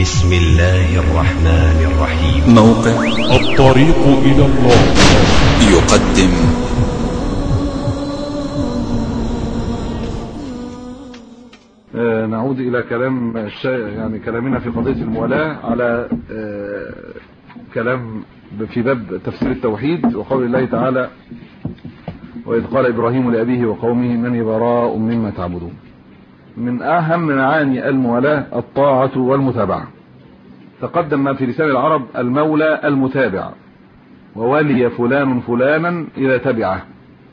بسم الله الرحمن الرحيم. موقع الطريق إلى الله يقدم نعود إلى كلام كلامنا في قضية الموالاة على كلام في باب تفسير التوحيد وقول الله تعالى: وإذ قال إبراهيم لأبيه وقومه إنني براء مما تعبدون. من أهم معاني الموالاة الطاعة والمتابعة. تقدم ما في لسان العرب المولى المتابع، وولي فلان فلانا إذا تبعه،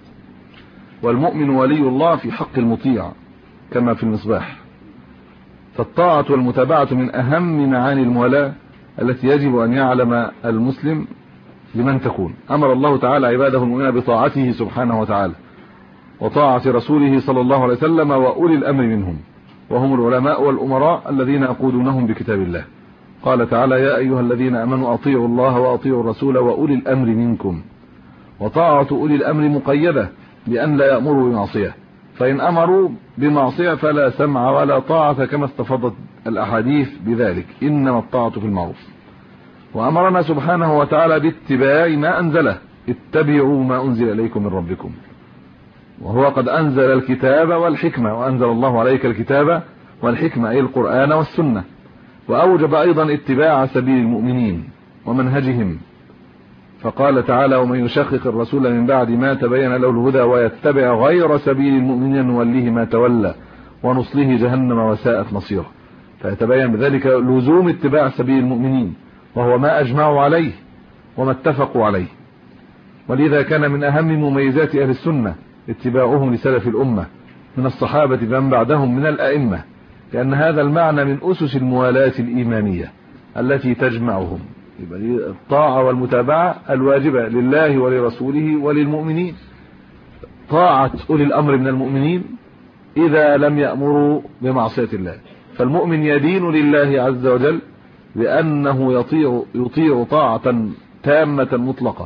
والمؤمن ولي الله في حق المطيع كما في المصباح. فالطاعة والمتابعة من أهم معاني الموالاة التي يجب أن يعلم المسلم لمن تكون. أمر الله تعالى عباده المؤمنين بطاعته سبحانه وتعالى وطاعة رسوله صلى الله عليه وسلم وأولي الأمر منهم، وهم العلماء والأمراء الذين يقودونهم بكتاب الله. قال تعالى: يا أيها الذين آمنوا أطيعوا الله وأطيعوا الرسول وأولي الأمر منكم. وطاعة أولي الأمر مقيدة بأن لا يأمروا بمعصية، فإن أمروا بمعصية فلا سمع ولا طاعة، كما استفاضت الأحاديث بذلك، إنما الطاعة في المعروف. وأمرنا سبحانه وتعالى باتباع ما أنزله: اتبعوا ما أنزل إليكم من ربكم. وهو قد أنزل الكتاب والحكمة، وأنزل الله عليك الكتاب والحكمة أي القرآن والسنة. وأوجب أيضا اتباع سبيل المؤمنين ومنهجهم، فقال تعالى: ومن يشقق الرسول من بعد ما تبين له الهدى ويتبع غير سبيل المؤمنين نوليه ما تولى ونصله جهنم وساءت مصيره. فيتبين بذلك لزوم اتباع سبيل المؤمنين، وهو ما أجمعوا عليه وما اتفقوا عليه. ولذا كان من أهم مميزات أهل السنة اتباعهم لسلف الأمة من الصحابة فمن بعدهم من الأئمة، لأن هذا المعنى من أسس الموالاة الإيمانية التي تجمعهم. يبقى الطاعة والمتابعة الواجبة لله ولرسوله وللمؤمنين. طاعة أولي الأمر من المؤمنين إذا لم يأمروا بمعصية الله، فالمؤمن يدين لله عز وجل بأنه يطيع طاعة تامة مطلقة،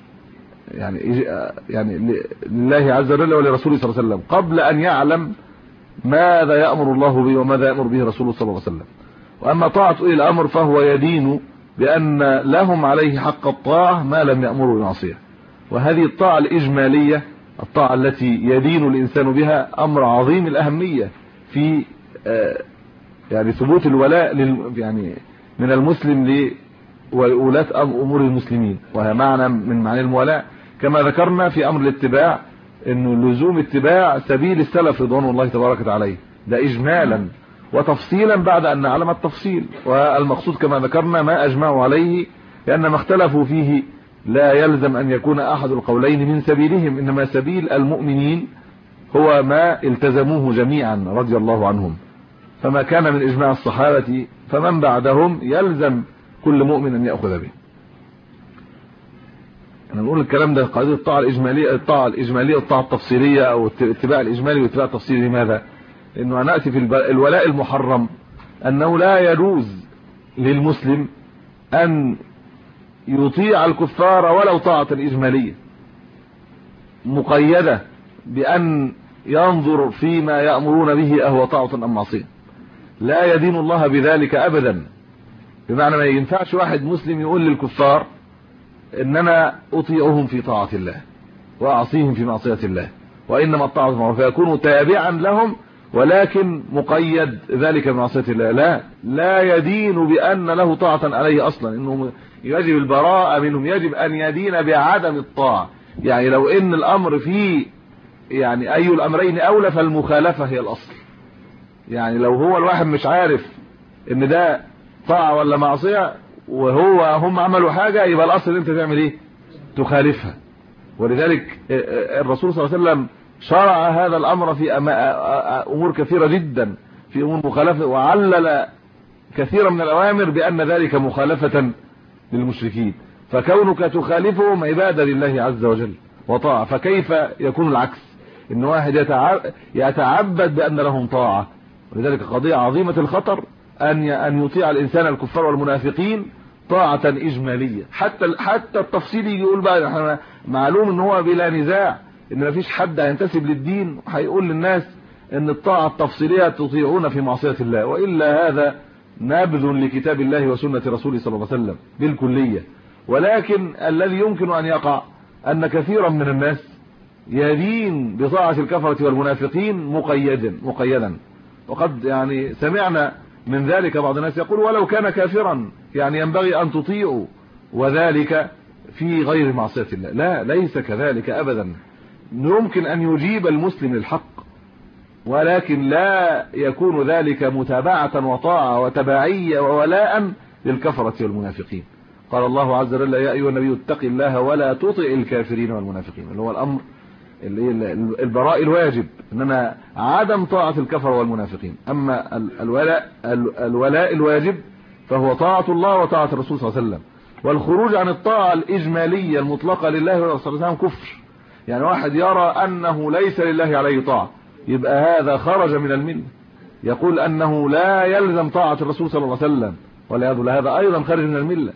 يعني لله عز وجل ولرسوله صلى الله عليه وسلم، قبل أن يعلم ماذا يأمر الله به وماذا يأمر به رسوله صلى الله عليه وسلم. وأما طاعة أولي الأمر فهو يدين بأن لهم عليه حق الطاعة ما لم يأمروا بمعصية. وهذه الطاعة الإجمالية، الطاعة التي يدين الإنسان بها، أمر عظيم الأهمية في ثبوت الولاء من المسلم لولاة أمور المسلمين، وهي معنى من معاني المولاة. كما ذكرنا في أمر الاتباع إنه لزوم اتباع سبيل السلف رضوان الله تبارك وتعالى، ده إجمالا وتفصيلا بعد أن نعلم التفصيل. والمقصود كما ذكرنا ما أجمعوا عليه، لأن ما اختلفوا فيه لا يلزم أن يكون أحد القولين من سبيلهم، إنما سبيل المؤمنين هو ما التزموه جميعا رضي الله عنهم. فما كان من إجماع الصحابة فمن بعدهم يلزم كل مؤمن أن يأخذ به. نقول الكلام ده قضية الطاعة الإجمالية، الطاعة التفصيلية، أو اتباع الإجمالي واتباع التفصيلي. لماذا؟ لأنه نأتي في الولاء المحرم أنه لا يجوز للمسلم أن يطيع الكفار ولو طاعة إجمالية مقيدة بأن ينظر فيما يأمرون به أهو طاعة أم معصية. لا يدين الله بذلك أبدا. بمعنى ما ينفعش واحد مسلم يقول للكفار إن أنا أطيعهم في طاعة الله وأعصيهم في معصية الله، وإنما الطاعة معروف، فيكون تابعا لهم ولكن مقيد ذلك بمعصية الله. لا يدين بأن له طاعة عليه أصلا، إنه يجب البراءة منهم، يجب أن يدين بعدم الطاعة. يعني لو إن الأمر فيه أي الأمرين أولى فالمخالفة هي الأصل. يعني لو هو الواحد مش عارف إن ده طاعة ولا معصية هم عملوا حاجة، يبقى الأصل أنت تعمل إيه؟ تخالفها. ولذلك الرسول صلى الله عليه وسلم شرع هذا الأمر في أمور كثيرة جدا، في أمور مخالفة، وعلل كثيرا من الأوامر بأن ذلك مخالفة للمشركين. فكونك تخالفهم عبادة لله عز وجل وطاعة. فكيف يكون العكس؟ إن واحد يتعبد بأن لهم طاعة. ولذلك قضية عظيمة الخطر أن يطيع الإنسان الكفار والمنافقين طاعة إجمالية. حتى التفصيل يقول بقى احنا معلوم ان هو بلا نزاع ان مفيش حد هينتسب للدين هيقول للناس ان الطاعة التفصيلية تطيعون في معصية الله، وإلا هذا نبذ لكتاب الله وسنة رسوله صلى الله عليه وسلم بالكلية. ولكن الذي يمكن أن يقع أن كثيرا من الناس يدين بطاعة الكفرة والمنافقين مقيدا. وقد يعني سمعنا من ذلك بعض الناس يقول ولو كان كافرا يعني ينبغي أن تطيعوا، وذلك في غير معصية الله. لا، ليس كذلك أبدا. يمكن أن يجيب المسلم للحق، ولكن لا يكون ذلك متابعة وطاعة وتبعية وولاء للكفرة والمنافقين. قال الله عز وجل يا أيها النبي اتق الله ولا تطع الكافرين والمنافقين، اللي هو الأمر البراء الواجب، إنما عدم طاعة الكفر والمنافقين. أما الولاء الواجب فهو طاعة الله وطاعة الرسول صلى الله عليه وسلم. والخروج عن الطاعة الإجمالية المطلقة لله ورسوله صلى الله عليه وسلم كفر. يعني واحد يرى أنه ليس لله عليه طاعة، يبقى هذا خرج من الملة. يقول أنه لا يلزم طاعة الرسول صلى الله عليه وسلم، والعياذ بالله هذا أيضا خارج من الملة.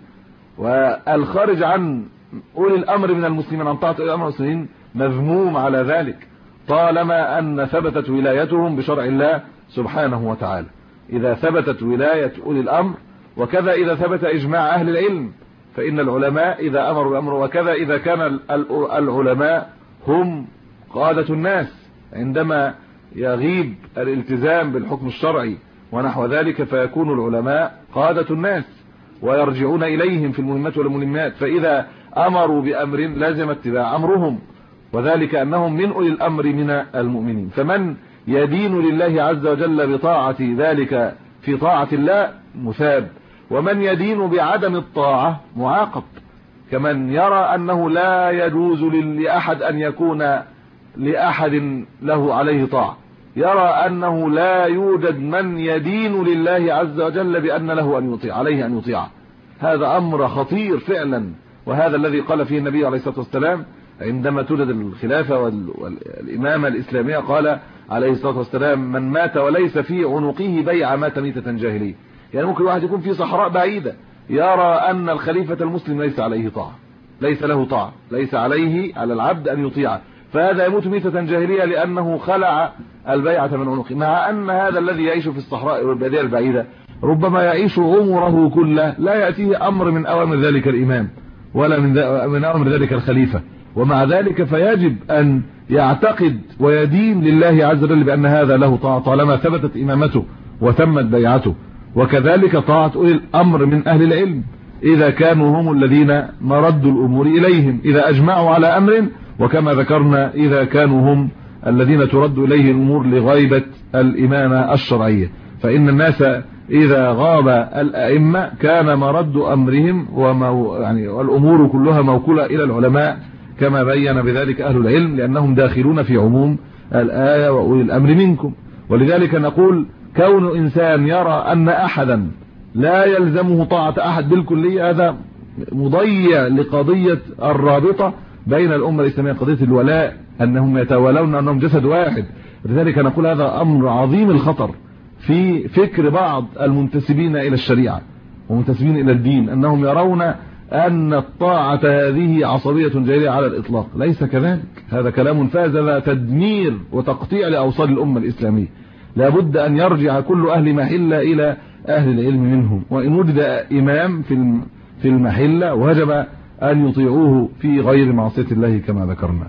والخارج عن أولي الأمر من المسلمين، عن طاعة أولي الأمر المسلمين، مذموم على ذلك طالما أن ثبتت ولايتهم بشرع الله سبحانه وتعالى. إذا ثبتت ولاية أولي الأمر، وكذا إذا ثبت إجماع أهل العلم، فإن العلماء إذا أمروا بأمر، وكذا إذا كان العلماء هم قادة الناس عندما يغيب الالتزام بالحكم الشرعي ونحو ذلك، فيكون العلماء قادة الناس ويرجعون إليهم في المهمات والملمات. فإذا أمروا بأمر لازم اتباع أمرهم، وذلك أنهم من أولي الأمر من المؤمنين. فمن يدين لله عز وجل بطاعة ذلك في طاعة الله مثاب، ومن يدين بعدم الطاعة معاقب. كمن يرى أنه لا يجوز لأحد أن يكون لأحد له عليه طاعة، يرى أنه لا يوجد من يدين لله عز وجل بأن له أن يطيع، عليه أن يطيع. هذا أمر خطير فعلا، وهذا الذي قال فيه النبي عليه الصلاة والسلام عندما توجد الخلافة والإمامة الإسلامية. قال عليه الصلاة والسلام من مات وليس في عنقه بيع مات ميتة جاهلية. يعني ممكن واحد يكون في صحراء بعيدة يرى أن الخليفة المسلم ليس عليه طاعة، ليس له طاعة، ليس عليه على العبد أن يطيع، فهذا يموت ميتة جاهلية لأنه خلع البيعة من عنقه. مع أن هذا الذي يعيش في الصحراء والبادية البعيدة ربما يعيش عمره كله لا يأتيه أمر من أوامر ذلك الإمام ولا من أوامر ذلك الخليفة، ومع ذلك فيجب أن يعتقد ويدين لله عز وجل بأن هذا له طاعة طالما ثبتت إمامته وتمت بيعته. وكذلك طاعة أولي الأمر من أهل العلم إذا كانوا هم الذين مرد الأمور إليهم، إذا أجمعوا على أمر، وكما ذكرنا إذا كانوا هم الذين ترد إليه الأمور لغيبة الإمامة الشرعية. فإن الناس إذا غاب الأئمة كان مرد أمرهم والأمور كلها موكولة إلى العلماء كما بين بذلك أهل العلم، لأنهم داخلون في عموم الآية وأولي الأمر منكم. ولذلك نقول كون إنسان يرى أن أحدا لا يلزمه طاعة أحد بالكلية هذا مضيع لقضية الرابطة بين الأمة الإسلامية، قضية الولاء، أنهم يتولون أنهم جسد واحد. لذلك نقول هذا أمر عظيم الخطر في فكر بعض المنتسبين إلى الشريعة ومنتسبين إلى الدين، أنهم يرون أن الطاعة هذه عصبية جاهلية على الإطلاق. ليس كذلك، هذا كلام فاز تدمير وتقطيع لأوصال الأمة الإسلامية. لابد أن يرجع كل أهل محلة إلى أهل العلم منهم، وإن وجد إمام في المحلة وجب أن يطيعوه في غير معصية الله كما ذكرنا.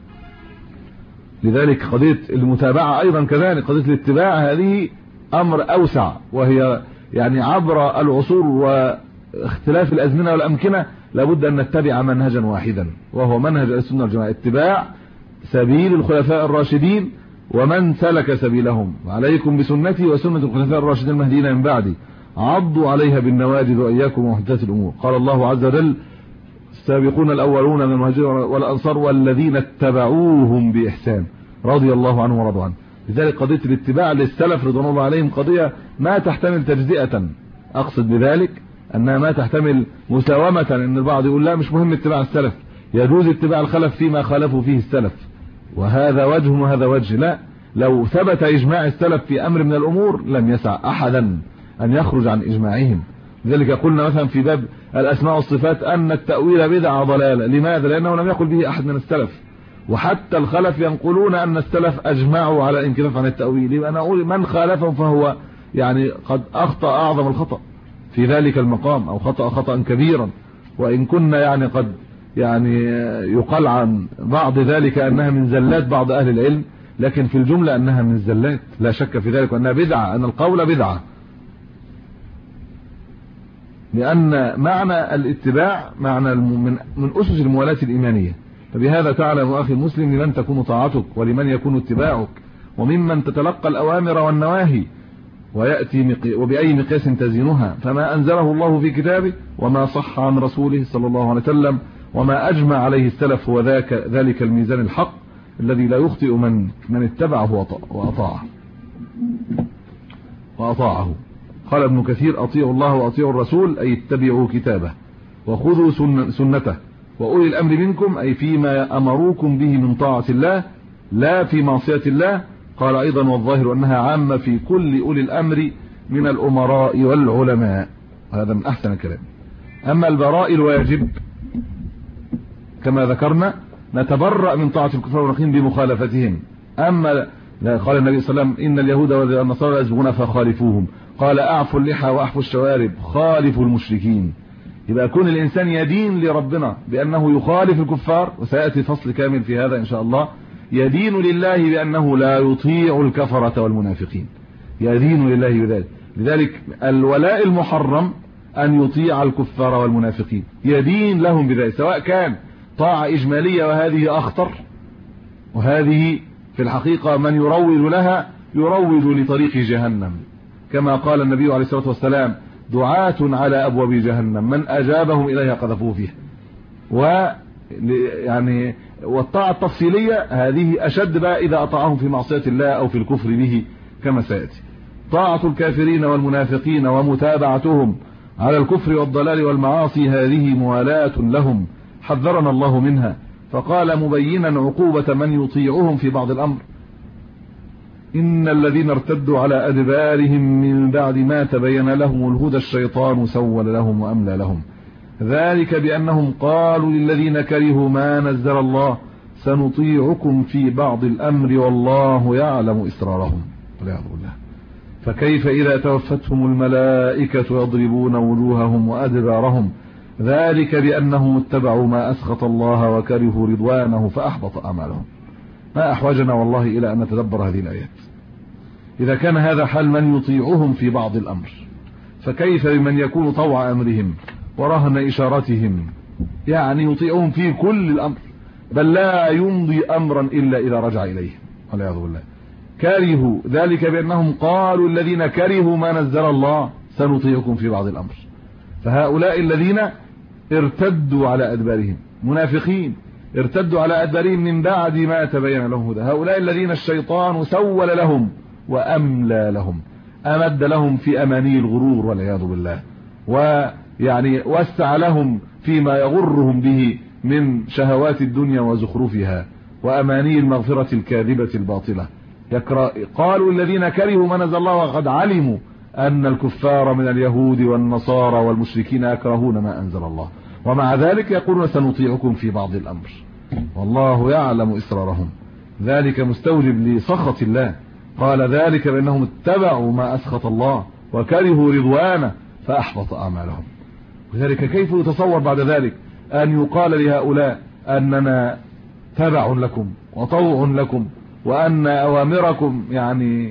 لذلك قضية المتابعة أيضا كذلك، قضية الاتباع هذه أمر أوسع، وهي يعني عبر العصور واختلاف الأزمنة والأمكنة لابد أن نتبع منهجا واحدا، وهو منهج السنة والجماعة، اتباع سبيل الخلفاء الراشدين ومن سلك سبيلهم. عليكم بسنتي وسنة الخلفاء الراشدين المهديين من بعدي، عضوا عليها بالنواجذ وإياكم ومحدثات الأمور. قال الله عز وجل السابقون الأولون من المهاجرين والأنصار والذين اتبعوهم بإحسان رضي الله عنهم ورضوا عنه. لذلك قضية الاتباع للسلف رضوان الله عليهم قضية ما تحتمل تجزئة، أقصد بذلك أنها ما تحتمل مساومة، أن البعض يقول لا مش مهم اتباع السلف، يجوز اتباع الخلف فيما خالفوا فيه السلف، وهذا وجه وهذا وجه. لا، لو ثبت إجماع السلف في أمر من الأمور لم يسع أحدا أن يخرج عن إجماعهم. لذلك قلنا مثلا في باب الأسماء والصفات أن التأويل بدعة ضلالة. لماذا؟ لأنه لم يقل به أحد من السلف، وحتى الخلف ينقلون أن السلف أجمعوا على الانكفاف عن التأويل. يبقى أنا أقول من خالفهم فهو يعني قد اخطأ اعظم الخطأ في ذلك المقام، او خطأ كبيرا، وان كنا يعني قد يعني يقال عن بعض ذلك انها من زلات بعض اهل العلم، لكن في الجملة انها من الزلات لا شك في ذلك، وانها بدعة، ان القول بدعة، لان معنى الاتباع معنى من اسس الموالاة الايمانية. فبهذا تعلم اخي المسلم لمن تكون طاعتك ولمن يكون اتباعك، وممن تتلقى الاوامر والنواهي، ويأتي وبأي مقياس تزينها. فما انزله الله في كتابه وما صح عن رسوله صلى الله عليه وسلم وما اجمع عليه السلف هو ذلك الميزان الحق الذي لا يخطئ من اتبعه وأطاعه. قال ابن كثير: اطيعوا الله واطيعوا الرسول، اي اتبعوا كتابه وخذوا سنته، واولي الامر منكم، اي فيما امروكم به من طاعة الله لا في معصية الله. قال ايضا: والظاهر انها عامة في كل اولي الامر من الامراء والعلماء. هذا من احسن الكلام. اما البراء الواجب كما ذكرنا نتبرأ من طاعة الكفار والمنافقين بمخالفتهم. اما قال النبي صلى الله عليه وسلم: ان اليهود والنصارى يسبقون فخالفوهم. قال: اعفوا اللحى واحفوا الشوارب، خالفوا المشركين. يبقى كون الانسان يدين لربنا بانه يخالف الكفار، وسياتي فصل كامل في هذا ان شاء الله. يدين لله بانه لا يطيع الكفرة والمنافقين، يدين لله بذلك. لذلك الولاء المحرم ان يطيع الكفار والمنافقين، يدين لهم بذلك، سواء كان طاعة اجمالية وهذه اخطر، وهذه في الحقيقة من يروج لها يروج لطريق جهنم، كما قال النبي عليه الصلاة والسلام: دعاة على ابواب جهنم من اجابهم اليها قذفوه فيها. يعني والطاعة التفصيلية هذه اشد بقى اذا اطاعهم في معصية الله او في الكفر به كما سيأتي. طاعة الكافرين والمنافقين ومتابعتهم على الكفر والضلال والمعاصي هذه موالاة لهم حذرنا الله منها، فقال مبينا عقوبة من يطيعهم في بعض الامر: ان الذين ارتدوا على ادبارهم من بعد ما تبين لهم الهدى الشيطان سول لهم واملى لهم، ذلك بانهم قالوا للذين كرهوا ما نزل الله سنطيعكم في بعض الامر والله يعلم اسرارهم والعياذ بالله. فكيف اذا توفتهم الملائكة يضربون وجوههم وادبارهم، ذلك بانهم اتبعوا ما اسخط الله وكرهوا رضوانه فاحبط اعمالهم. ما احوجنا والله الى ان نتدبر هذه الايات. اذا كان هذا حال من يطيعهم في بعض الامر، فكيف بمن يكون طوع امرهم ورهن اشارتهم، يعني يطيعهم في كل الامر، بل لا يمضي امرا الا اذا رجع اليه والعياذ بالله. كرهوا ذلك بانهم قالوا الذين كرهوا ما نزل الله سنطيعكم في بعض الامر. فهؤلاء الذين ارتدوا على ادبارهم، منافقين ارتدوا على ادبارهم من بعد ما تبين لهم هدى، هؤلاء الذين الشيطان سول لهم واملى لهم، امد لهم في اماني الغرور والعياذ بالله، ويعني وسع لهم فيما يغرهم به من شهوات الدنيا وزخرفها واماني المغفرة الكاذبة الباطلة. قالوا الذين كرهوا ما نزل الله وقد علموا ان الكفار من اليهود والنصارى والمشركين يكرهون ما انزل الله، ومع ذلك يقولون سنطيعكم في بعض الامر والله يعلم اسرارهم، ذلك مستوجب لسخط الله. قال ذلك بانهم اتبعوا ما اسخط الله وكرهوا رضوانه فاحبط اعمالهم. وذلك كيف يتصور بعد ذلك ان يقال لهؤلاء اننا تبع لكم وطوع لكم وان اوامركم يعني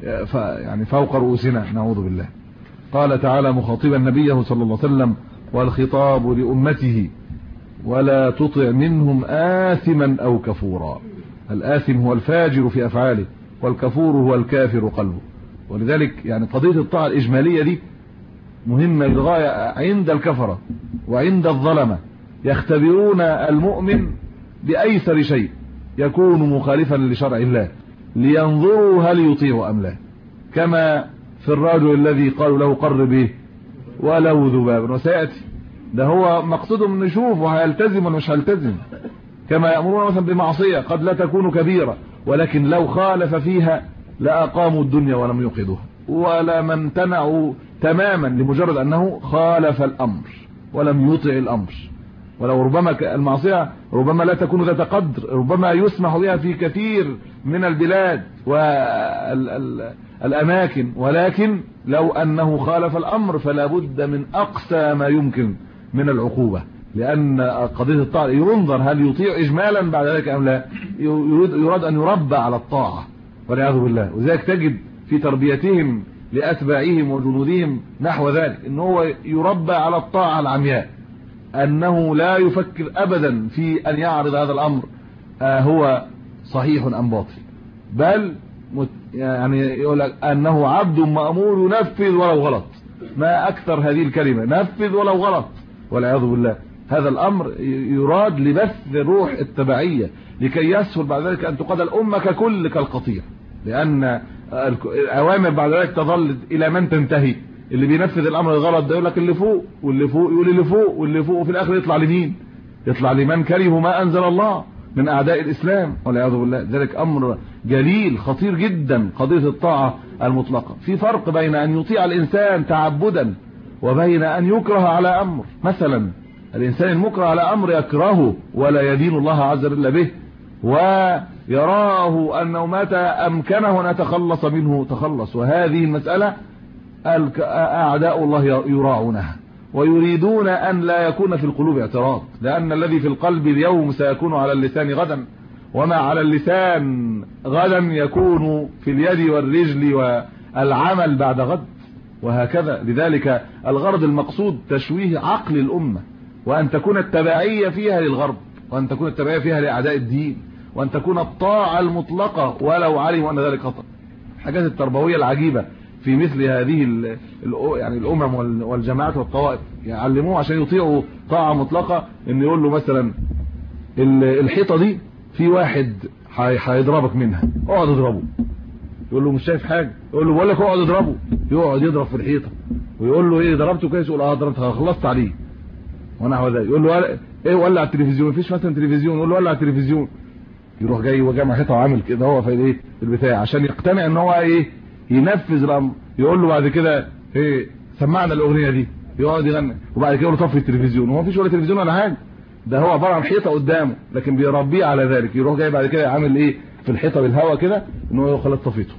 فوق رؤوسنا، نعوذ بالله. قال تعالى مخاطبا نبيه صلى الله عليه وسلم والخطاب لأمته: ولا تطع منهم آثما أو كفورا. الآثم هو الفاجر في أفعاله، والكفور هو الكافر قلبه. ولذلك يعني قضية الطاعة الإجمالية دي مهمة للغاية عند الكفرة وعند الظلمة، يختبرون المؤمن بأيسر شيء يكون مخالفا لشرع الله لينظروا هل يطيع أم لا، كما في الرجل الذي قالوا له قر به ولو ذبابا، وسيأتي ده هو مقصودهم نشوف وهيلتزم ولا مش هيلتزم. كما يأمرون مثلا بمعصية قد لا تكون كبيرة، ولكن لو خالف فيها لأقاموا الدنيا ولم يوقظوها، ولا من امتنعوا تماما لمجرد أنه خالف الأمر ولم يطع الأمر. ولو ربما المعصية ربما لا تكون ذات قدر، ربما يسمح بها في كثير من البلاد والأماكن، ولكن لو أنه خالف الأمر فلا بد من أقصى ما يمكن من العقوبة، لأن قضية الطاعة ينظر هل يطيع إجمالا بعد ذلك أم لا. يراد أن يربى على الطاعة والعياذ بالله. وذلك تجد في تربيتهم لأتباعهم وجنودهم نحو ذلك، أنه هو يربى على الطاعة العمياء، أنه لا يفكر أبدا في أن يعرض هذا الأمر هو صحيح أم باطل، بل يعني يقول لك أنه عبد مأمور ينفذ ولو غلط. ما أكثر هذه الكلمة، نفذ ولو غلط والعياذ بالله. هذا الأمر يراد لبث روح التبعية لكي يسهل بعد ذلك أن تقاد الأمة ككل كالقطيع، لأن الأوامر بعد ذلك تظل إلى من تنتهي. اللي بينفذ الأمر الغلط ده يقول لك اللي فوق، واللي فوق يقول اللي فوق، واللي فوق، وفي الآخر يطلع لمين؟ يطلع لمن كرهوا ما أنزل الله من أعداء الإسلام والعياذ بالله. ذلك أمر جليل خطير جدا قضية الطاعة المطلقة. في فرق بين أن يطيع الإنسان تعبدا وبين أن يكره على أمر. مثلا الإنسان المكره على أمر يكرهه ولا يدين الله عز وجل به، ويراه أنه متى أمكنه أن يتخلص منه تخلص. وهذه المسألة أعداء الله يراعونها ويريدون أن لا يكون في القلوب اعتراض، لأن الذي في القلب اليوم سيكون على اللسان غدا، وما على اللسان غدا يكون في اليد والرجل والعمل بعد غد، وهكذا. لذلك الغرض المقصود تشويه عقل الأمة، وأن تكون التبعية فيها للغرب، وأن تكون التبعية فيها لأعداء الدين، وأن تكون الطاعة المطلقة ولو علموا أن ذلك خطأ. الحاجات التربوية العجيبة في مثل هذه يعني الأمم والجماعات والطوائف يعلموه عشان يطيعوا طاعة مطلقة، إن يقول له مثلا الحيطة دي في واحد هيضربك منها، اقعد اضربه. يقول له مش شايف حاجة، يقول له بقول لك اقعد اضربه، يقعد يضرب في الحيطة، ويقول له ايه ضربته كويس، يقول اه ضربته خلصت عليه ونحو ذلك. يقول له ايه ولع التلفزيون، مفيش مثلا تلفزيون، يقول له ولع التلفزيون، يروح جاي وجامع حيطة وعامل كده هو في ايه البتاع عشان يقتنع ان هو ايه ينفذ الامر. يقول له بعد كده ايه سمعنا الاغنيه دي، يقعد يغني، وبعد كده يقول له طفي التلفزيون، وما فيش ولا تلفزيون ولا حاجه، ده هو عباره عن حيطه قدامه لكن بيربيه على ذلك. يروح جاي بعد كده عامل ايه في الحيطه بالهواء كده انه خلاص طفيته،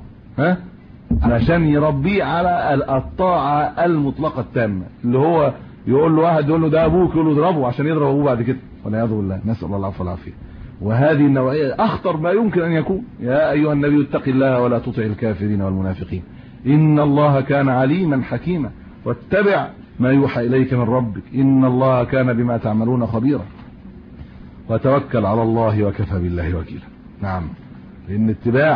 علشان يربيه على الطاعه المطلقه التامه، اللي هو يقول له واحد يقول له ده ابوك، يقول له اضربه عشان يضرب ابوه بعد كده والعياذ بالله، نسال الله العفو والعافيه. وهذه النوعيه اخطر ما يمكن ان يكون. يا ايها النبي اتق الله ولا تطع الكافرين والمنافقين إن الله كان عليما حكيما واتبع ما يوحى إليك من ربك إن الله كان بما تعملون خبيرا وتوكل على الله وكفى بالله وكيلا. نعم، لأن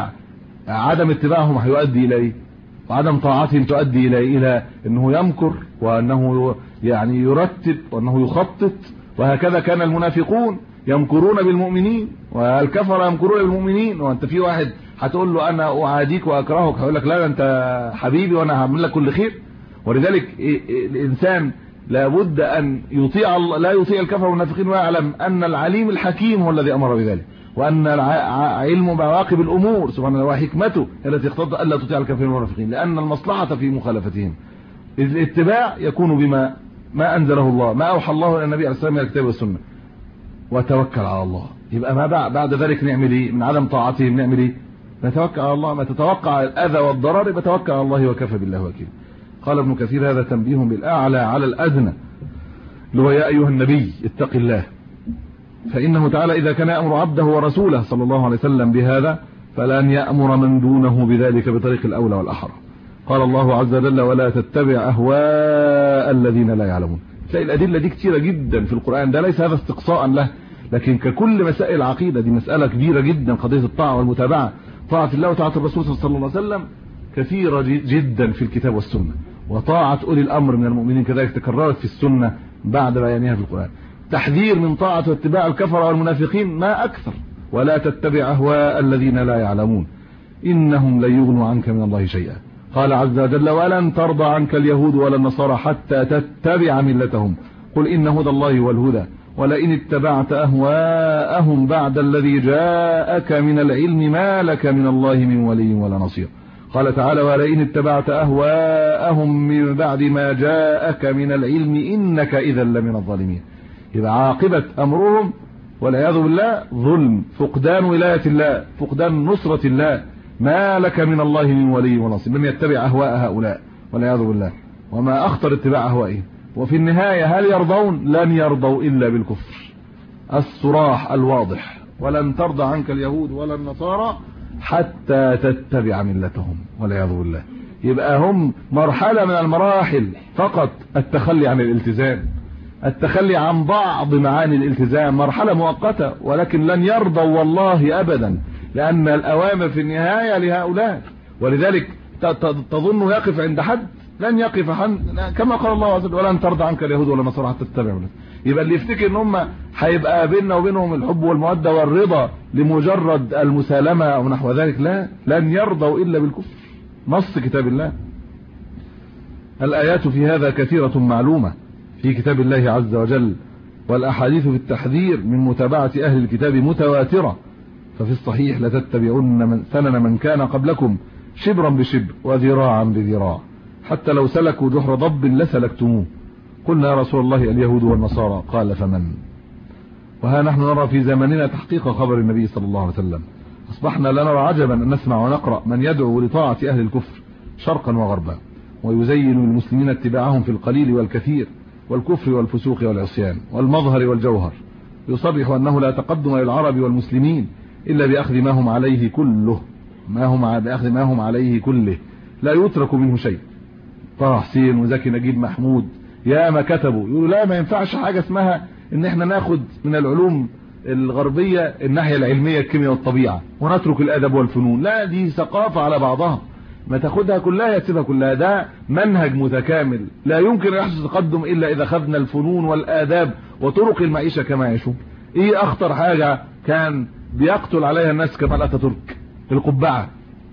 عدم اتباعهم هيؤدي إلى إيه؟ وعدم طاعتهم تؤدي إلى أنه يمكر، وأنه يعني يرتب، وأنه يخطط. وهكذا كان المنافقون يمكرون بالمؤمنين، والكفر يمكرون بالمؤمنين. وأنت في واحد هتقول له انا اعاديك واكرهك، هيقول لك لا انت حبيبي وانا هعمل لك كل خير. ولذلك الانسان لابد ان يطيع الله، لا يطيع الكفر والمنافقين، ويعلم ان العليم الحكيم هو الذي امر بذلك، وان علمه بعواقب الامور سبحانه وحكمته التي اقتضت الا تطيع الكافرين والمنافقين، لان المصلحه في مخالفتهم. الاتباع يكون بما انزله الله، ما اوحى الله الى النبي عليه الصلاه والسلام من الكتاب والسنه، وتوكل على الله. يبقى ما بعد ذلك نعمل ايه؟ من عدم طاعتهم نعمل ايه؟ نتوكل على الله. ما تتوقع الاذى والضرر يبقى توكل على الله وكفى بالله وكيلا. قال ابن كثير هذا تنبيه بالاعلى على الادنى، اللي هو يا ايها النبي اتق الله، فانه تعالى اذا كان يامر عبده ورسوله صلى الله عليه وسلم بهذا فلن يامر من دونه بذلك بطريق الاولى والاحرى. قال الله عز وجل ولا تتبع اهواء الذين لا يعلمون. تلاقي الادله دي كثيره جدا في القران، ده ليس هذا استقصاء له، لكن ككل مسائل العقيده دي مساله كبيره جدا. قضيه الطاعه والمتابعه، طاعه الله وطاعه الرسول صلى الله عليه وسلم كثيره جدا في الكتاب والسنه، وطاعه اولي الامر من المؤمنين كذلك تكررت في السنه بعد بيانها في القران. تحذير من طاعه واتباع الكفره والمنافقين ما اكثر. ولا تتبع اهواء الذين لا يعلمون انهم لن يغنوا عنك من الله شيئا. قال عز وجل ولن ترضى عنك اليهود ولا النصارى حتى تتبع ملتهم قل ان هدى الله هو الهدى ولئن اتبعت اهواءهم بعد الذي جاءك من العلم ما لك من الله من ولي ولا نصير. قال تعالى ولئن اتبعت اهواءهم من بعد ما جاءك من العلم انك اذا لمن الظالمين. يبقى عاقبه امرهم والعياذ بالله ظلم، فقدان ولاية الله، فقدان نصرة الله. ما لك من الله من ولي ونصير من يتبع أهواء هؤلاء والعياذ بالله. وما أخطر اتباع أهوائهم. وفي النهاية هل يرضون؟ لن يرضوا إلا بالكفر الصراح الواضح. ولن ترضى عنك اليهود ولا النصارى حتى تتبع ملتهم والعياذ بالله. يبقى هم مرحلة من المراحل فقط التخلي عن الالتزام، التخلي عن بعض معاني الالتزام، مرحلة مؤقتة، ولكن لن يرضوا والله أبدا، لأن الأوامر في النهاية لهؤلاء. ولذلك تظن يقف عند حد؟ لن يقف كما قال الله عز وجل ولن ترضى عنك اليهود ولا النصارى حتى تتبع ملتهم. يبقى اللي يفتكر ان هم هيبقى بيننا وبينهم الحب والمودة والرضا لمجرد المسالمة او نحو ذلك، لا، لن يرضوا الا بالكفر. نص كتاب الله. الآيات في هذا كثيرة معلومة في كتاب الله عز وجل، والأحاديث في التحذير من متابعة أهل الكتاب متواترة. ففي الصحيح لتتبعون سنن من كان قبلكم شبرا بشبر وذراعا بذراع حتى لو سلكوا جحر ضب لسلكتموه. قلنا يا رسول الله اليهود والنصارى، قال فمن؟ وها نحن نرى في زمننا تحقيق خبر النبي صلى الله عليه وسلم. أصبحنا لا نرى عجبا أن نسمع ونقرأ من يدعو لطاعة أهل الكفر شرقا وغربا، ويزين المسلمين اتباعهم في القليل والكثير والكفر والفسوق والعصيان والمظهر والجوهر. يصرح أنه لا تقدم للعرب والمسلمين إلا بأخذ ما هم عليه كله، بأخذ ما هم عليه كله، لا يترك منه شيء. طه حسين وزكي نجيب محمود يا ما كتبوا يقولوا لا، ما ينفعش حاجة اسمها ان احنا ناخد من العلوم الغربية الناحية العلمية الكيمياء والطبيعة ونترك الادب والفنون. لا، دي ثقافة على بعضها، ما تاخدها كلها يسيبها كلها. ده منهج متكامل لا يمكن ان يحدث تقدم الا اذا خدنا الفنون والاداب وطرق المعيشة كما يعيشون. ايه اخطر حاجة كان بيقتل عليها الناس كمال اتاتورك؟ القبعة.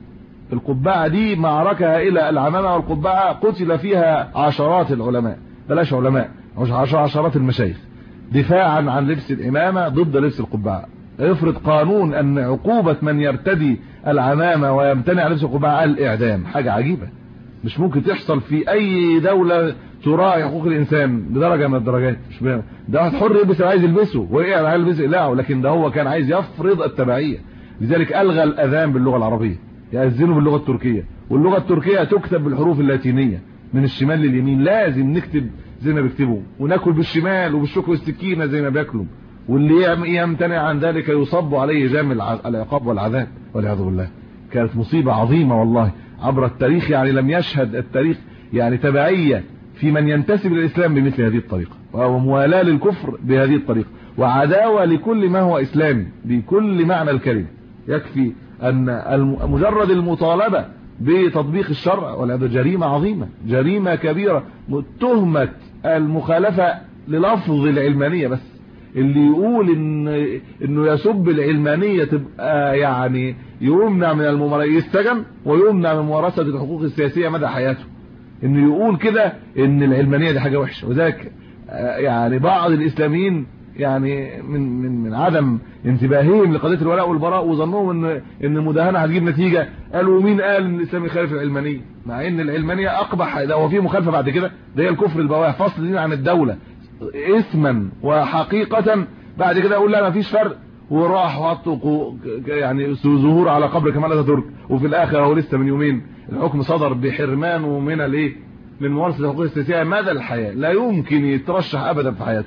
القبعة دي معركة الى العمامة والقبعة قتل فيها عشرات العلماء، بلاش علماء، عشرات المشايخ، دفاعا عن لبس الامامة ضد لبس القبعة. افرض قانون ان عقوبة من يرتدي العمامة ويمتنع لبس القبعة الاعدام. حاجة عجيبة مش ممكن تحصل في اي دولة تراعي حقوق الانسان بدرجة من الدرجات. مش ده واحد حر يلبس اللي عايز يلبسه ويقع على يلبس اقلاعه، لكن ده هو كان عايز يفرض التبعية. لذلك الغى الاذان باللغة العربية، يأذنوا باللغة التركية، واللغة التركية تكتب بالحروف اللاتينية من الشمال لليمين. لازم نكتب زي ما بيكتبوا، وناكل بالشمال وبالشوك والسكينة زي ما بياكلوا، واللي يمتنع عن ذلك يصب عليه جام العقاب والعذاب والعياذ بالله. كانت مصيبة عظيمة والله عبر التاريخ. يعني لم يشهد التاريخ يعني تبعية في من ينتسب للإسلام بمثل هذه الطريقة، وموالاة للكفر بهذه الطريقة، وعداوة لكل ما هو إسلامي بكل معنى الكلمة. يكفي أن مجرد المطالبة بتطبيق الشرع والعياذ جريمة عظيمة، جريمة كبيرة. تهمة المخالفة للفظ العلمانية بس، اللي يقول انه يسب العلمانية تبقى يعني يمنع من الممارسة، يستجن ويمنع من ممارسة الحقوق السياسية مدى حياته. انه يقول كده ان العلمانية دي حاجة وحشة. وذلك يعني بعض الاسلاميين يعني من عدم انتباههم لقضية الولاء والبراء وظنهم ان المداهنة هتجيب نتيجة، قالوا مين قال ان الاسلام يخالف العلمانية؟ مع ان العلمانية اقبح. ده هو فيه مخالفة بعد كده، ده هي الكفر البواح، فصل دين عن الدولة اسما وحقيقة. بعد كده اقول لا ما فيش فرق، وراح وحطوا يعني ظهور على قبر كمال اتاتورك، وفي الاخر هو لسه من يومين الحكم صدر بحرمانه من الايه، من ممارسة الحقوق السياسية مدى الحياة. لا يمكن يترشح ابدا في حياته،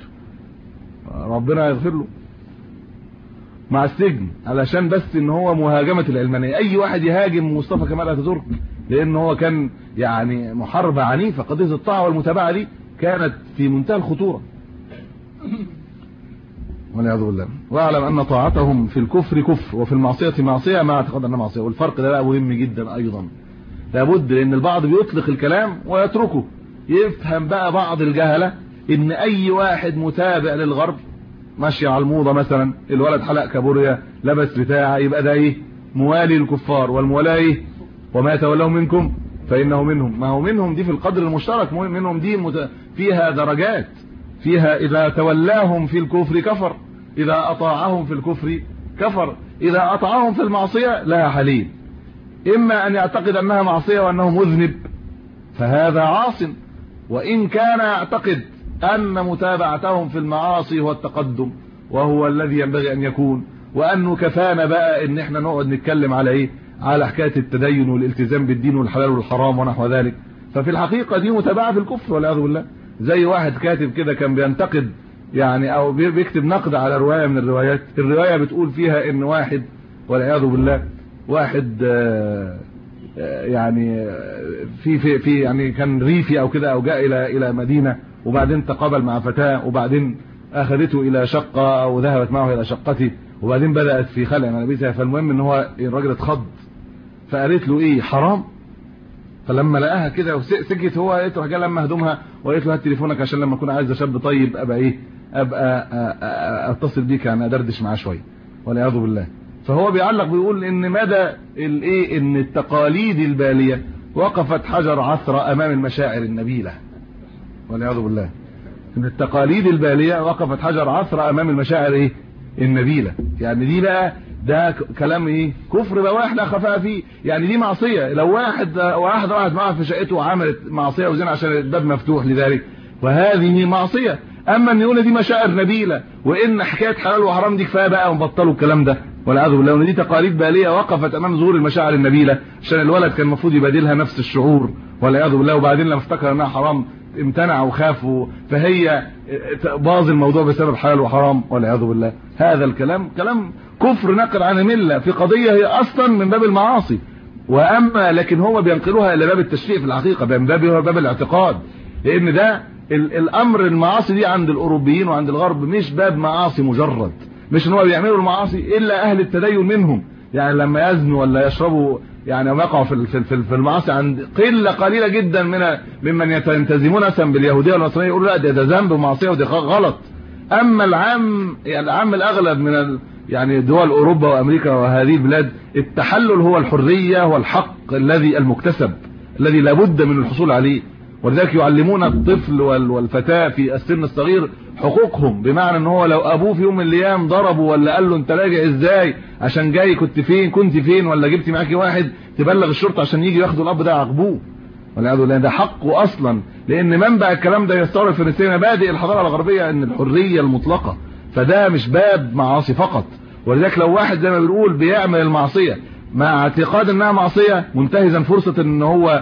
ربنا يغفر له، مع السجن علشان بس ان هو مهاجمة العلمانية. اي واحد يهاجم مصطفى كمال اتاتورك لان هو كان يعني محاربة عنيفة. قضية الطاعة والمتابعة دي كانت في منتهى الخطورة والعياذ بالله. واعلم ان طاعتهم في الكفر كفر وفي المعصية معصية ما اعتقد انها معصية. والفرق ده بقى مهم جدا ايضا، لابد، لان البعض بيطلق الكلام ويتركه. يفهم بقى بعض الجهلة ان اي واحد متابع للغرب ماشي على الموضة، مثلا الولد حلق كابوريا لبس بتاع، يبقى ده ايه؟ موالي الكفار. والموالاه ايه؟ وما يتولوا منكم فانه منهم. ما هو منهم دي في القدر المشترك، منهم دي فيها درجات، فيها اذا تولاهم في الكفر كفر، اذا اطاعهم في الكفر كفر، اذا اطاعهم في المعصية لها حلين: اما ان يعتقد انها معصية وانه مذنب فهذا عاص، وان كان يعتقد ان متابعتهم في المعاصي هو التقدم وهو الذي ينبغي ان يكون، وانه كفانا بقى ان احنا نقعد نتكلم على ايه، على حكايه التدين والالتزام بالدين والحلال والحرام ونحو ذلك. ففي الحقيقه دي متابعه في الكفر والعياذ بالله. زي واحد كاتب كده كان بينتقد يعني او بيكتب نقد على روايه من الروايات، الروايه بتقول فيها ان واحد والعياذ بالله واحد يعني في يعني كان ريفي او كده، او جاء الى مدينه وبعدين تقابل مع فتاه وبعدين اخذته الى شقه او ذهبت معه الى شقته وبعدين بدات في خلع ملابسها. فالمهم ان هو الراجل اتخض فقالت له ايه حرام، فلما لقاها كده وسكت هو قالت له حاجه لما هدومها وقالت له هات تليفونك عشان لما اكون عايز شاب طيب ابقى ايه ابقى اتصل بيك يعني ادردش معاه شويه والعياذ بالله. فهو بيعلق بيقول ان مدى الايه ان التقاليد الباليه وقفت حجر عثرة امام المشاعر النبيله والعياذ بالله. ان التقاليد الباليه وقفت حجر عثرة امام المشاعر ايه النبيله. يعني دي بقى ده كلام ايه كفر بواح لا خفاء فيه. يعني دي معصيه، لو واحد معاه في شقته وعملت معصيه وزنا عشان الباب مفتوح لذلك وهذه معصيه. اما ان يقول دي مشاعر نبيله وان حكايه حلال وحرام دي كفايه بقى ونبطلوا الكلام ده والعياذ بالله. وان دي تقاليد باليه وقفت امام ظهور المشاعر النبيله عشان الولد كان المفروض يبادلها نفس الشعور والعياذ بالله، وبعدين لما افتكر انها حرام امتنع وخاف فهي باظ الموضوع بسبب حلال وحرام والعياذ بالله. هذا الكلام كلام كفر نقل عن مله في قضيه هي اصلا من باب المعاصي، واما لكن هو بينقلها الى باب التشريع في الحقيقه من باب الاعتقاد. لان ده الامر المعاصي دي عند الاوروبيين وعند الغرب مش باب معاصي مجرد، مش ان هو بيعملوا المعاصي الا اهل التدين منهم. يعني لما يزنوا ولا يشربوا يعني ويقعوا في المعاصي عند قله قليله جدا ممن ينتزمون مثلا باليهوديه والنصرانيه يقولوا لا ده ذنب ومعصيه ودي غلط. اما العام الاغلب من يعني دول اوروبا وامريكا وهذه البلاد التحلل هو الحريه والحق الذي المكتسب الذي لابد من الحصول عليه. ولذلك يعلمون الطفل والفتاه في السن الصغير حقوقهم، بمعنى ان هو لو ابوه في يوم من الايام ضربه ولا قال له انت راجع ازاي عشان جاي كنت فين ولا جبتي معاكي واحد، تبلغ الشرطه عشان يجي ياخدوا الاب ده يعاقبوه والعياذ بالله. ده حقه اصلا، لان منبع الكلام ده يستورد في نفسنا مبادئ الحضاره الغربيه ان الحريه المطلقه. فده مش باب معاصي فقط. ولذلك لو واحد زي ما بنقول بيعمل المعصيه مع اعتقاد انها معصيه منتهزا فرصه ان هو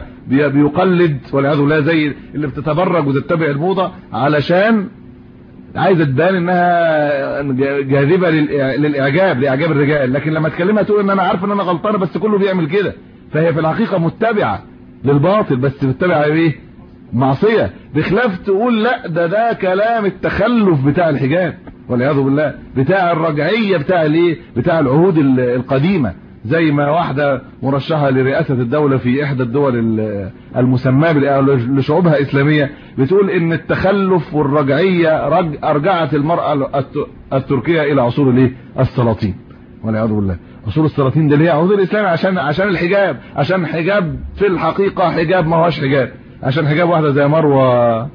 بيقلد والعياذ بالله زي اللي بتتبرج وتتبع الموضه علشان عايزه تبان انها جاذبه لاعجاب الرجال، لكن لما تكلمها تقول ان انا عارف ان انا غلطانه بس كله بيعمل كده. فهي في الحقيقه متبعه للباطل بس متبعه ايه معصيه. بخلاف تقول لا ده كلام التخلف بتاع الحجاب والعياذ بالله، بتاع الرجعيه بتاع العهود القديمه. زي ما واحده مرشحه لرئاسه الدوله في احدى الدول المسماه لشعوبها اسلاميه بتقول ان التخلف والرجعيه ارجعت المراه التركيه الى عصور السلاطين والعياذ بالله. عصور السلاطين ده اللي هي عهود الاسلام عشان الحجاب، عشان حجاب في الحقيقه حجاب ما هوش حجاب، عشان حجاب واحده زي مروه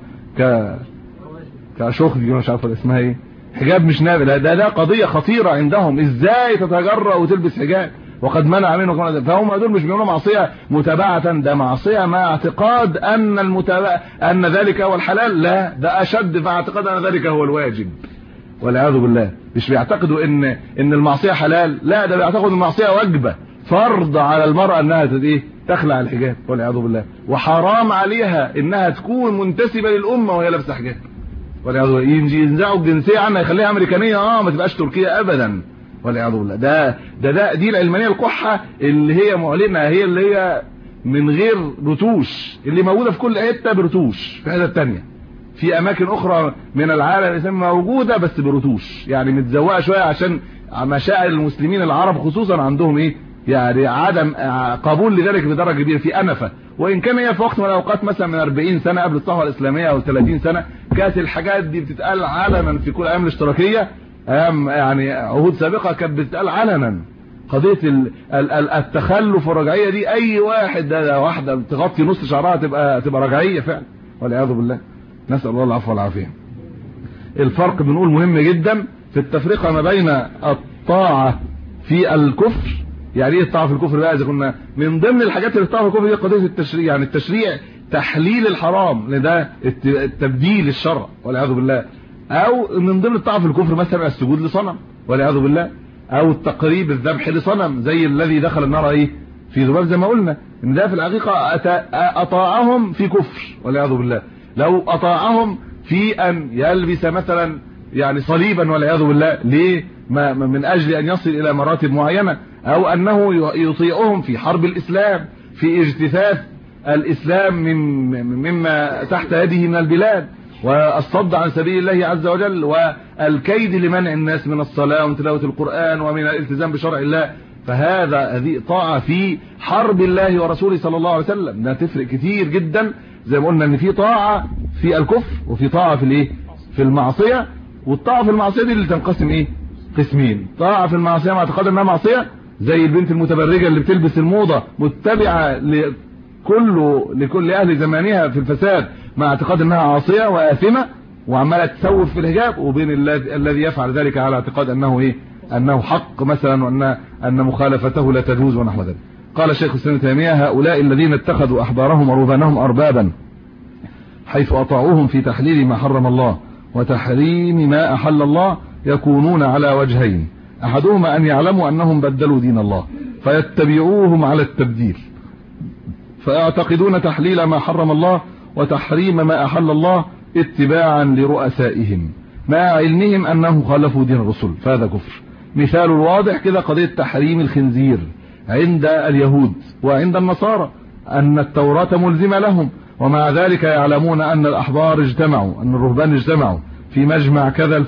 كشخدي مش عارف اسمها ايه، حجاب مش نابل. ده قضيه خطيره عندهم، ازاي تتجرأ وتلبس حجاب وقد منع منه. فهم دول مش بيقولوا معصيه متابعه، ده معصيه مع اعتقاد ان ذلك هو الحلال. لا ده اشد، مع اعتقاد ان ذلك هو الواجب والعياذ بالله. مش بيعتقدوا ان المعصيه حلال، لا ده بيعتقدوا ان المعصيه واجبه فرض على المراه انها تخلع الحجاب والعياذ بالله، وحرام عليها انها تكون منتسبه للامه وهي لابسه حجاب والعياذ بالله. ينزعوا الجنسيه عنها يخليها امريكانيه ما تبقاش تركيه ابدا والعياذ بالله. دي العلمانيه القحه اللي هي معلنه، هي اللي هي من غير رتوش، اللي موجوده في كل حته برتوش في حته ثانيه. في اماكن اخرى من العالم الاسلامي موجوده بس برتوش، يعني متزوقه شويه عشان مشاعر المسلمين العرب خصوصا عندهم يعني عدم قبول لذلك بدرجه كبيره في انفه. وان كان هي في وقت من الاوقات مثلا من 40 سنه قبل الثوره الاسلاميه او 30 سنه كانت الحاجات دي بتتقال علنا في كل ايام الاشتراكيه، ايام يعني عهود سابقه كانت بتتقال علنا. قضيه التخلف والرجعيه دي اي واحده تغطي نص شعرها تبقى رجعيه فعلا والعياذ بالله. نسال الله العفو والعافيه. الفرق بنقول مهم جدا في التفرقه ما بين الطاعه في الكفر. يعني ايه الطاعه في الكفر بقى؟ اذا كنا من ضمن الحاجات اللي الطاعه في الكفر دي قضيه التشريع، يعني التشريع تحليل الحرام، لده التبديل الشرع والعياذ بالله. او من ضمن الطاعه في الكفر مثلا السجود لصنم والعياذ بالله، او التقريب الذبح لصنم زي الذي دخل النار ايه في ذباب، زي ما قلنا ان ده في الحقيقه اطاعهم في كفر والعياذ بالله. لو اطاعهم في ان يلبس مثلا يعني صليبا والعياذ بالله ليه من اجل ان يصل الى مراتب معينه، او انه يطيعهم في حرب الاسلام، في اجتثاث الاسلام مما تحت يده من البلاد، والصد عن سبيل الله عز وجل، والكيد لمنع الناس من الصلاه ومن تلاوه القران ومن الالتزام بشرع الله. هذه طاعه في حرب الله ورسوله صلى الله عليه وسلم. ده تفرق كتير جدا، زي ما قلنا ان في طاعه في الكفر وفي طاعه في الايه في المعصيه. والطاعه في المعصيه دي اللي تنقسم ايه قسمين: طاعه في المعصيه مع اعتقاد انها معصيه، زي البنت المتبرجه اللي بتلبس الموضه متبعه لكل اهل زمانها في الفساد مع اعتقاد انها عاصيه واثمه وعماله تسوف في الحجاب، وبين الذي يفعل ذلك على اعتقاد انه ايه انه حق مثلا، وان مخالفته لا تجوز ونحو ذلك. قال شيخ الاسلام ابن تيميه: هؤلاء الذين اتخذوا احبارهم ورهبانهم اربابا حيث اطاعوهم في تحليل ما حرم الله وتحريم ما احل الله يكونون على وجهين: احدهما ان يعلموا انهم بدلوا دين الله فيتبعوهم على التبديل فيعتقدون تحليل ما حرم الله وتحريم ما احل الله اتباعا لرؤسائهم مع علمهم انهم خالفوا دين الرسل، فهذا كفر. مثال الواضح كده قضيه تحريم الخنزير عند اليهود وعند النصارى، ان التوراة ملزمة لهم، ومع ذلك يعلمون ان الاحبار اجتمعوا، ان الرهبان اجتمعوا في مجمع كذا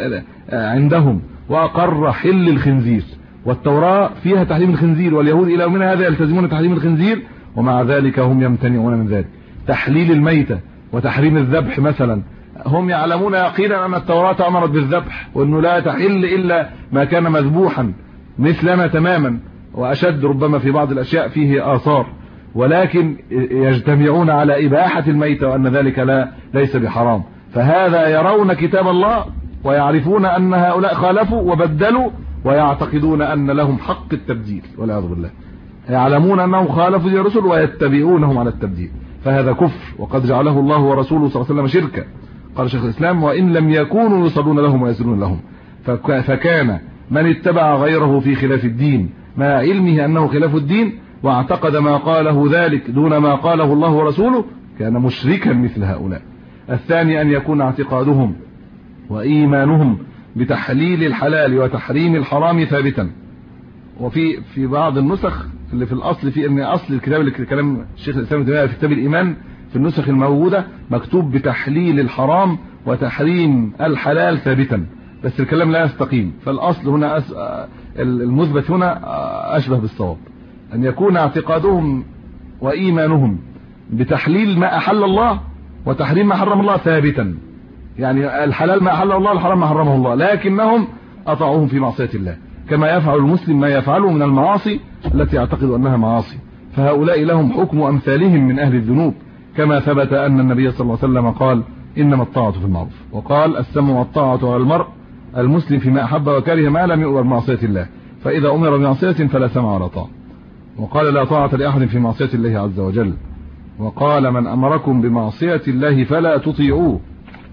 عندهم واقر حل الخنزير، والتوراة فيها تحريم الخنزير، واليهود الى يومنا هذا يلتزمون تحريم الخنزير، ومع ذلك هم يمتنعون من ذلك. تحليل الميتة وتحريم الذبح مثلا، هم يعلمون يقينا ان التوراة امرت بالذبح، وانه لا تحل الا ما كان مذبوحا مثلنا تماما واشد ربما في بعض الاشياء فيه آثار، ولكن يجتمعون على اباحة الميتة وان ذلك ليس بحرام. فهذا يرون كتاب الله ويعرفون ان هؤلاء خالفوا وبدلوا، ويعتقدون ان لهم حق التبديل والعياذ بالله، يعلمون انهم خالفوا دين الرسل ويتبعونهم على التبديل، فهذا كفر، وقد جعله الله ورسوله صلى الله عليه وسلم شركا. قال شيخ الاسلام: وان لم يكونوا يصلون لهم ويسجدون لهم. فكان من اتبع غيره في خلاف الدين مع علمه انه خلاف الدين واعتقد ما قاله ذلك دون ما قاله الله ورسوله كان مشركا مثل هؤلاء. الثاني ان يكون اعتقادهم وايمانهم بتحليل الحلال وتحريم الحرام ثابتا. وفي بعض النسخ اللي في الاصل في ان اصل الكتاب اللي كلام الشيخ الاسلام ابن تيميه في كتاب الايمان في النسخ الموجوده مكتوب بتحليل الحرام وتحريم الحلال ثابتا، بس الكلام لا يستقيم. فالاصل هنا المثبت هنا اشبه بالصواب، ان يكون اعتقادهم وايمانهم بتحليل ما احل الله وتحريم ما حرم الله ثابتا، يعني الحلال ما احله الله والحرام ما حرمه الله، لكنهم اطاعوهم في معصيه الله كما يفعل المسلم ما يفعله من المعاصي التي يعتقد انها معاصي. فهؤلاء لهم حكم امثالهم من اهل الذنوب، كما ثبت ان النبي صلى الله عليه وسلم قال: انما الطاعه في المعروف، وقال: السمع والطاعه على المرء المسلم فيما احب وكره ما لم يؤمر بمعصيه الله، فاذا امر بمعصيه فلا سمع ولا طاعه. وقال: لا طاعه لاحد في معصيه الله عز وجل. وقال: من امركم بمعصيه الله فلا تطيعوه.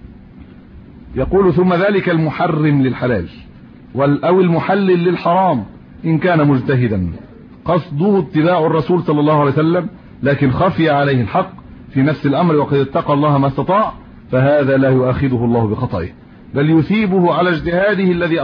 يقول: ثم ذلك المحرم للحلال او المحلل للحرام ان كان مجتهدا قصده اتباع الرسول صلى الله عليه وسلم، لكن خفي عليه الحق في نفس الامر وقد اتقى الله ما استطاع، فهذا لا يؤاخذه الله بخطئه، بل يثيبه على اجتهاده الذي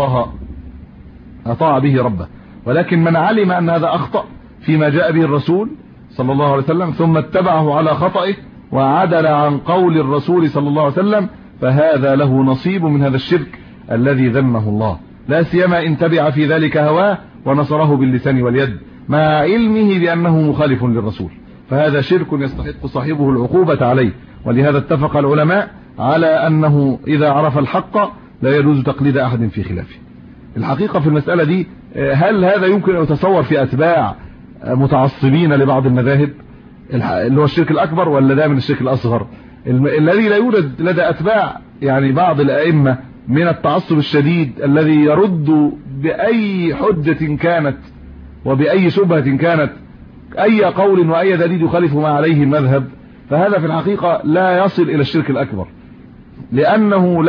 اطاع به ربه. ولكن من علم ان هذا اخطأ فيما جاء به الرسول صلى الله عليه وسلم ثم اتبعه على خطئه وعدل عن قول الرسول صلى الله عليه وسلم، فهذا له نصيب من هذا الشرك الذي ذمه الله، لا سيما ان تبع في ذلك هواه ونصره باللسان واليد مع علمه بانه مخالف للرسول، فهذا شرك يستحق صاحبه العقوبة عليه. ولهذا اتفق العلماء على انه اذا عرف الحق لا يجوز تقليد احد في خلافه. الحقيقة في المسألة دي، هل هذا يمكن ان يتصور في اتباع متعصبين لبعض المذاهب اللي هو الشرك الاكبر، ولا ده من الشرك الاصغر الذي لا يوجد لدى اتباع يعني بعض الائمه من التعصب الشديد الذي يرد باي حجة كانت وباي شبهة كانت اي قول واي دليل يخالف ما عليه المذهب؟ فهذا في الحقيقة لا يصل الى الشرك الاكبر، لأنه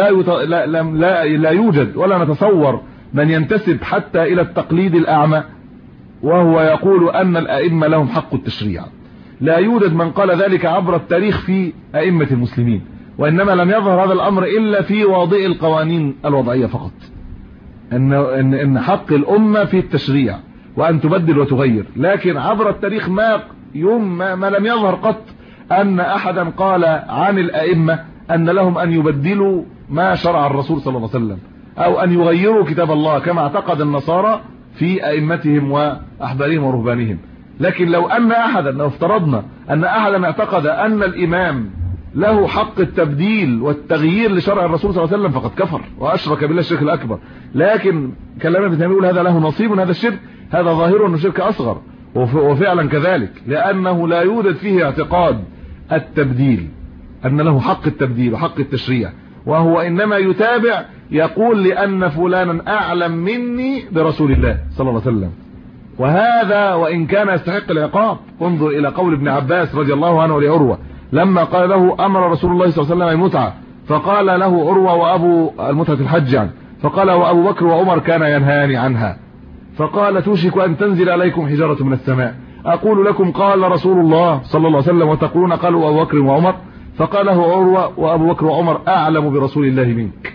لا يوجد ولا نتصور من ينتسب حتى إلى التقليد الأعمى وهو يقول أن الأئمة لهم حق التشريع. لا يوجد من قال ذلك عبر التاريخ في أئمة المسلمين، وإنما لم يظهر هذا الأمر إلا في واضع القوانين الوضعية فقط، إن حق الأمة في التشريع وأن تبدل وتغير. لكن عبر التاريخ ما لم يظهر قط أن أحدا قال عن الأئمة أن لهم أن يبدلوا ما شرع الرسول صلى الله عليه وسلم أو أن يغيروا كتاب الله كما اعتقد النصارى في أئمتهم وأحبارهم ورهبانهم. لكن لو افترضنا أن أحدا اعتقد أن الإمام له حق التبديل والتغيير لشرع الرسول صلى الله عليه وسلم فقد كفر وأشرك بالله الشرك الأكبر. لكن كلام ابن تيمية يقول هذا له نصيب من هذا الشرك، هذا ظاهره أنه شرك أصغر، وفعلا كذلك، لأنه لا يوجد فيه اعتقاد التبديل أن له حق التبديل وحق التشريع، وهو إنما يتابع يقول لأن فلانا أعلم مني برسول الله صلى الله عليه وسلم، وهذا وإن كان يستحق العقاب. انظر إلى قول ابن عباس رضي الله عنه لعروة لما قال له أمر رسول الله صلى الله عليه وسلم المتعة، فقال له عروة وأبو المتعة الحج يعني، فقال وأبو بكر وعمر كان ينهاني عنها، فقال توشك أن تنزل عليكم حجارة من السماء، أقول لكم قال رسول الله صلى الله عليه وسلم وتقولون قالوا أبو بكر وعمر، فقال له عروة وأبو بكر وعمر أعلم برسول الله منك.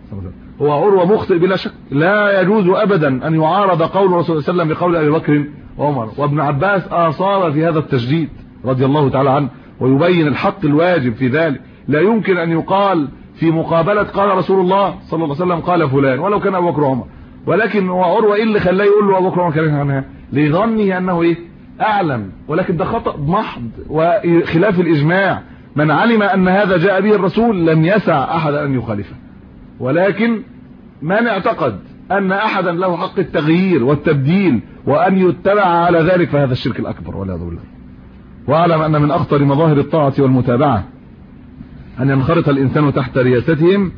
هو عروة مخطئ بلا شك، لا يجوز أبدا أن يعارض قول رسول الله صلى الله عليه وسلم بقول أبي بكر وعمر. وابن عباس آصار في هذا التشديد رضي الله تعالى عنه ويبين الحق الواجب في ذلك. لا يمكن أن يقال في مقابلة قال رسول الله صلى الله عليه وسلم قال فلان ولو كان أبو بكر وعمر، ولكن هو عروة إيه اللي خلاه يقول له أبو بكر وعمر كلام عنها؟ لظنه أنه إيه أعلم، ولكن ده خطأ محض وخلاف الإجماع. من علم أن هذا جاء به الرسول لم يسع أحد أن يخالفه، ولكن من اعتقد أن أحدا له حق التغيير والتبديل وأن يتبع على ذلك فهذا الشرك الأكبر والعياذ بالله. واعلم أن من أخطر مظاهر الطاعة والمتابعة أن ينخرط الإنسان تحت رياستهم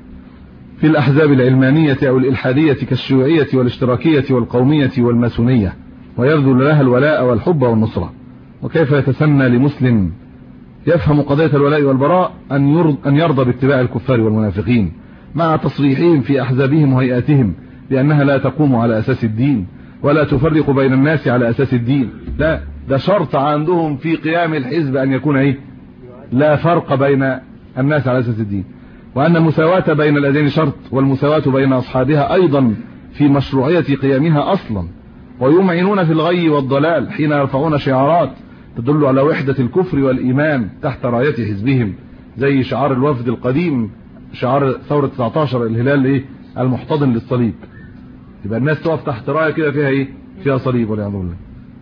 في الأحزاب العلمانية أو الإلحادية كالشيوعية والاشتراكية والقومية والماسونية، ويبذل لها الولاء والحب والنصرة. وكيف يتسنى لمسلم يفهم قضية الولاء والبراء أن يرضى باتباع الكفار والمنافقين مع تصريحهم في أحزابهم وهيئاتهم بأنها لا تقوم على أساس الدين ولا تفرق بين الناس على أساس الدين؟ لا، ده شرط عندهم في قيام الحزب أن يكون لا فرق بين الناس على أساس الدين، وأن المساواة بين الأديان شرط، والمساواة بين أصحابها أيضا في مشروعية قيامها أصلا. ويمعنون في الغي والضلال حين يرفعون شعارات تدل على وحدة الكفر والإيمان تحت راية حزبهم، زي شعار الوفد القديم، شعار ثورة 19 الهلال المحتضن للصليب. يبقى الناس تقف تحت راية كده فيها صليب والعياذ بالله،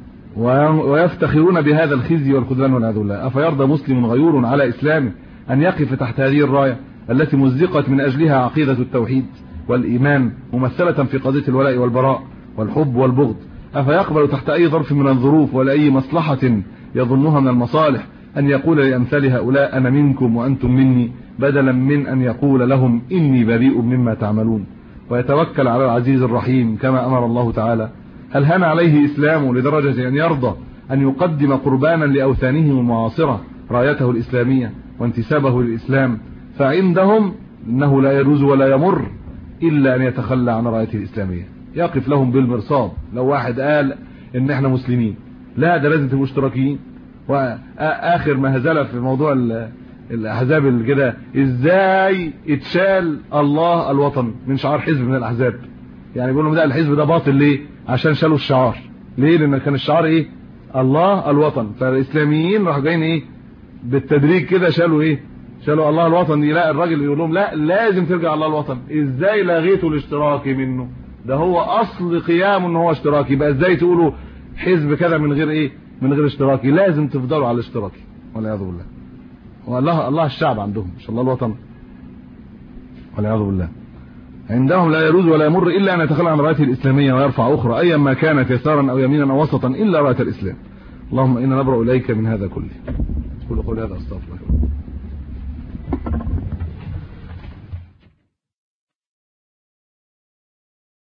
ويفتخرون بهذا الخزي والخذلان والعياذ بالله. أفيرضى مسلم غيور على إسلامه أن يقف تحت هذه الراية التي مزقت من أجلها عقيدة التوحيد والإيمان ممثلة في قضية الولاء والبراء والحب والبغض؟ أفيقبل تحت أي ظرف من الظروف ولا أي مصلحة يظنها من المصالح أن يقول لأمثال هؤلاء أنا منكم وأنتم مني، بدلا من أن يقول لهم إني بريء مما تعملون، ويتوكل على العزيز الرحيم كما أمر الله تعالى؟ هل هان عليه إسلامه لدرجة أن يرضى أن يقدم قربانا لأوثانهم المعاصرة رايته الإسلامية وانتسابه للإسلام؟ فعندهم إنه لا يجوز ولا يمر إلا أن يتخلى عن رايته الإسلامية، يقف لهم بالمرصاد. لو واحد قال إن إحنا مسلمين، لا، ده لازم تبقوا اشتراكيين. وآخر مهزلة في موضوع الأحزاب كده، إزاي اتشال الله الوطن من شعار حزب من الأحزاب؟ يعني بيقولوا ده الحزب ده باطل ليه؟ عشان شالوا الشعار. ليه؟ لأن كان الشعار الله الوطن، فالإسلاميين راحوا جايين بالتدريج كده شالوا الله الوطن. لا، الراجل يقول لهم لا، لازم ترجع الله الوطن. ازاي لغيتوا الاشتراكي منه؟ ده هو اصل قيامه ان هو اشتراكي، بقى ازاي تقولوا حزب كده من غير اشتراكي؟ لازم تفضلوا على الاشتراكي والعياذ بالله. والله الشعب عندهم مش الله الوطن والعياذ بالله. عندهم لا يجوز ولا يمر الا ان يتخلى عن رايته الاسلاميه ويرفع اخرى ايا ما كانت يسارا او يمينا او وسطا الا رايه الاسلام. اللهم انا نبرأ اليك من هذا كله. قولوا قولي هذا استغفر الله.